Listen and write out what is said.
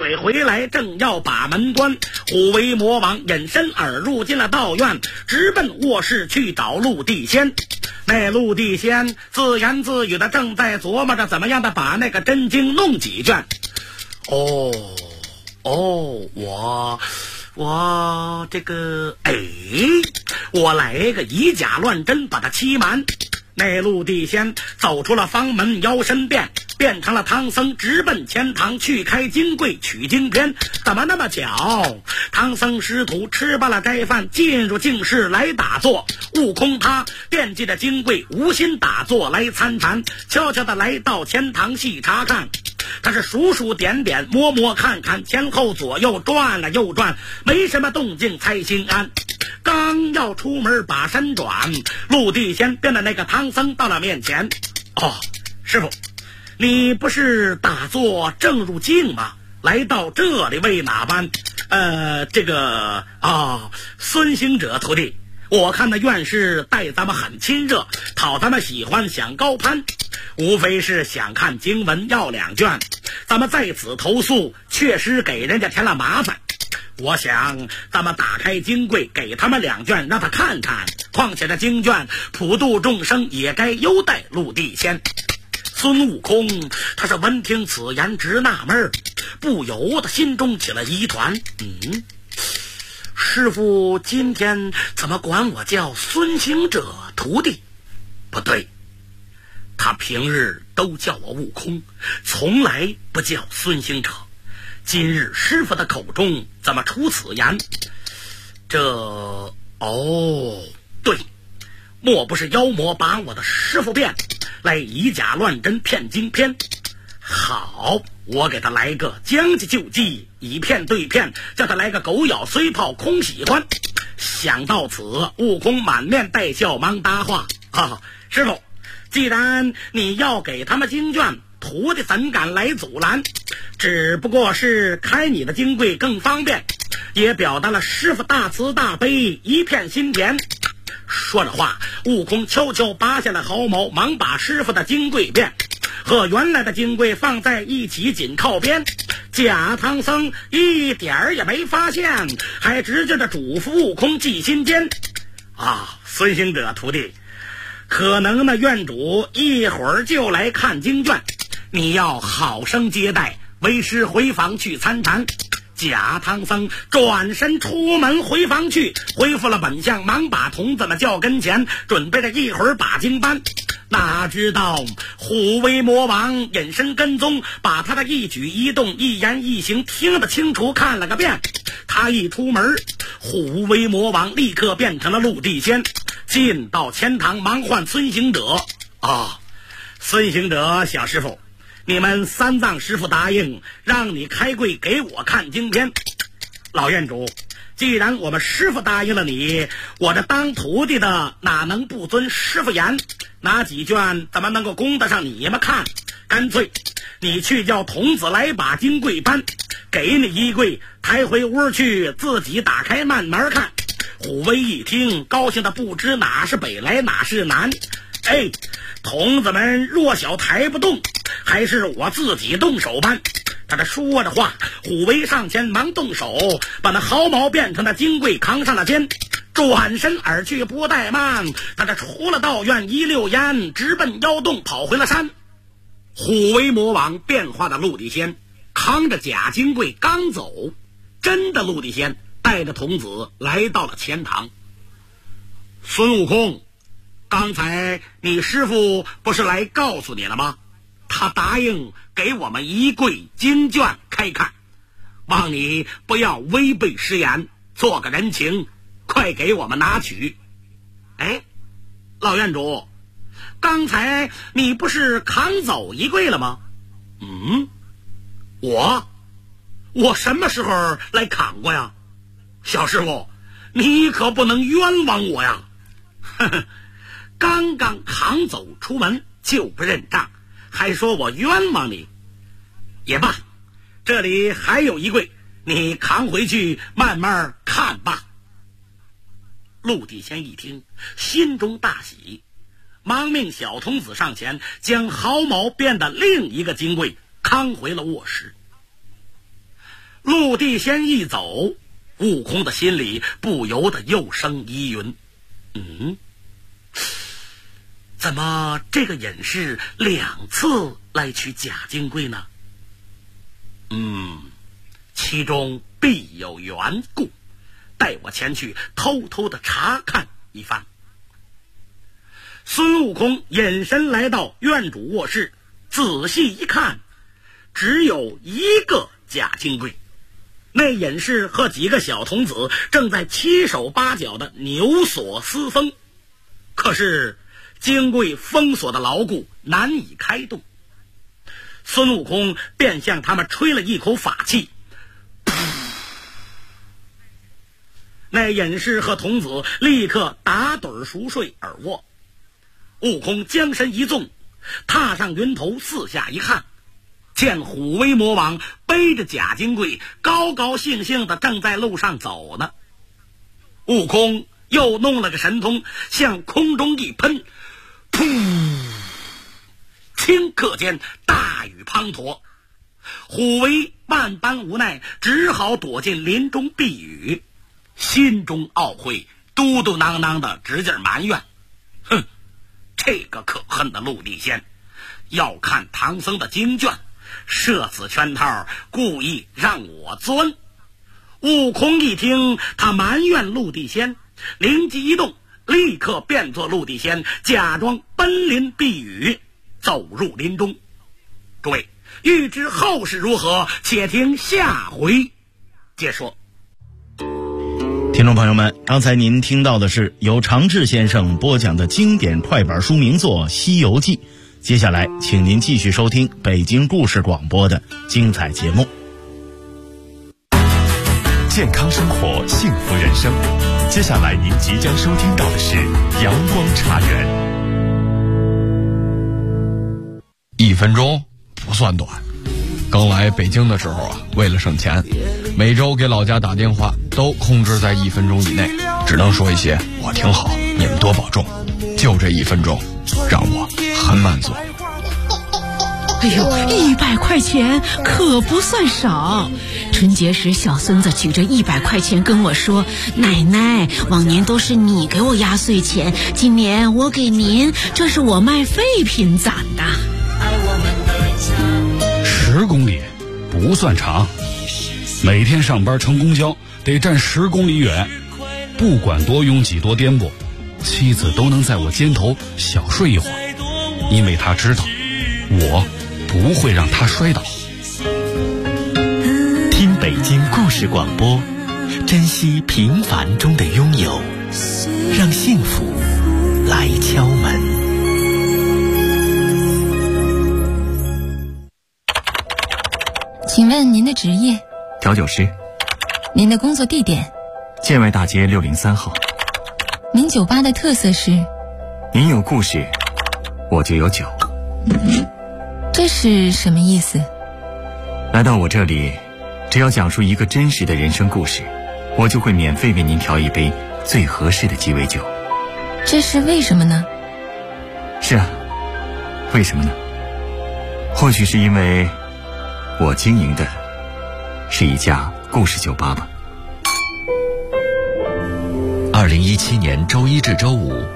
水回来，正要把门关，虎威魔王隐身而入进了道院，直奔卧室去找陆地仙。那陆地仙自言自语的正在琢磨着怎么样的把那个真经弄几卷。我这个我来个以假乱真把他欺瞒。那陆地仙走出了房门，腰身变成了唐僧，直奔前堂去开金柜取经篇。怎么那么巧？唐僧师徒吃罢了斋饭，进入净室来打坐。悟空他惦记着金柜，无心打坐来参禅，悄悄地来到前堂细查看。他是数数点点，摸摸看看，前后左右转了又转，没什么动静才心安。刚要出门把身转，陆地仙跟着那个唐僧到了面前。师傅，你不是打坐正入静吗？来到这里为哪般？孙行者徒弟，我看那院士待咱们很亲热，讨咱们喜欢，想高攀，无非是想看经文要2卷，咱们在此投诉，确实给人家添了麻烦。我想咱们打开经柜，给他们2卷，让他看看。况且这经卷普度众生，也该优待陆地仙。孙悟空他是闻听此言直纳闷，不由得心中起了疑团。师父今天怎么管我叫孙行者徒弟？不对，他平日都叫我悟空，从来不叫孙行者。今日师父的口中怎么出此言？对，莫不是妖魔把我的师父变，来以假乱真骗经篇？好，我给他来个将计就计，以骗对骗，叫他来个狗咬虽泡空喜欢。想到此，悟空满面带笑，忙搭话：师父，既然你要给他们经卷，徒弟怎敢来阻拦？只不过是开你的经柜更方便，也表达了师父大慈大悲，一片心田。说着话，悟空悄悄拔下了毫毛，忙把师父的经柜变和原来的经柜放在一起，紧靠边。假唐僧一点儿也没发现，还直接的嘱咐悟空记心间。孙行者徒弟，可能那院主一会儿就来看经卷，你要好生接待，为师回房去参禅。假唐僧转身出门回房去，恢复了本相，忙把童子们叫跟前，准备着一会儿把经搬。哪知道虎威魔王隐身跟踪，把他的一举一动一言一行听得清楚，看了个遍。他一出门，虎威魔王立刻变成了陆地仙，进到前堂忙唤孙行者。孙行者小师傅，你们三藏师傅答应让你开柜给我看经篇。老院主，既然我们师傅答应了你，我这当徒弟的哪能不遵师傅言？哪几卷怎么能够供得上你们看？干脆你去叫童子来把经柜搬，给你一柜，抬回屋去，自己打开慢慢看。虎威一听，高兴的不知哪是北来哪是南。童子们弱小抬不动，还是我自己动手搬。他这说着话，虎威上前忙动手，把那毫毛变成的金柜扛上了肩，转身而去，不怠慢，他这出了道院，一溜烟直奔妖洞跑回了山。虎威魔王变化的陆地仙扛着假金柜刚走，真的陆地仙带着童子来到了前堂。孙悟空，刚才你师父不是来告诉你了吗？他答应给我们一柜经卷开看，望你不要违背誓言，做个人情，快给我们拿取。老院主，刚才你不是扛走一柜了吗？我什么时候来扛过呀？小师傅，你可不能冤枉我呀！刚刚扛走出门就不认账，还说我冤枉你。也罢，这里还有一柜，你扛回去慢慢看吧。陆地仙一听，心中大喜，忙命小童子上前，将毫毛变的另一个金柜扛回了卧室。 地仙一走，悟空的心里不由得又生疑云：怎么这个隐士2次来取假金龟呢？其中必有缘故，带我前去偷偷的查看一番。孙悟空隐身来到院主卧室，仔细一看，只有一个假金龟。那隐士和几个小童子正在7手8脚的扭锁撕封，可是金龟封锁的牢固，难以开动。孙悟空便向他们吹了一口法气，那隐士和童子立刻打盹熟睡而卧。悟空将身一纵，踏上云头，四下一看，见虎威魔王背着假金龟高高兴兴的正在路上走呢。悟空又弄了个神通，向空中一喷，噗，顷刻间大雨滂沱。虎威万般无奈，只好躲进林中避雨，心中懊悔，嘟嘟囔囔的直劲埋怨：这个可恨的陆地仙，要看唐僧的经卷，设此圈套，故意让我钻。悟空一听他埋怨陆地仙，灵机一动，立刻变作陆地仙，假装奔林避雨，走入林中。诸位欲知后事如何，且听下回接说。 听众朋友们，刚才您听到的是由常志先生播讲的经典快板书名作《西游记》。接下来请您继续收听北京故事广播的精彩节目。 健康生活，幸福人生。接下来您即将收听到的是阳光茶园。 1分钟不算短。刚来北京的时候啊，为了省钱，每周给老家打电话都控制在1分钟以内，只能说一些我挺好，你们多保重。就这1分钟，让我很满足。 哎呦，100块钱可不算少。春节时，小孙子举着100块钱跟我说：“奶奶，往年都是你给我压岁钱，今年我给您，这是我卖废品攒的。 ”10公里不算长，每天上班乘公交得站10公里远，不管多拥挤多颠簸，妻子都能在我肩头小睡一会儿，因为她知道我不会让她摔倒。 听北京故事广播，珍惜平凡中的拥有，让幸福来敲门。 请问您的职业？ 调酒师。 您的工作地点？ 建外大街603号。 您酒吧的特色是？ 您有故事，我就有酒。 这是什么意思？ 来到我这里，只要讲述一个真实的人生故事，我就会免费为您调一杯最合适的鸡尾酒。 这是为什么呢？ 是啊，为什么呢？或许是因为我经营的是一家故事酒吧吧。 2017年周1至周5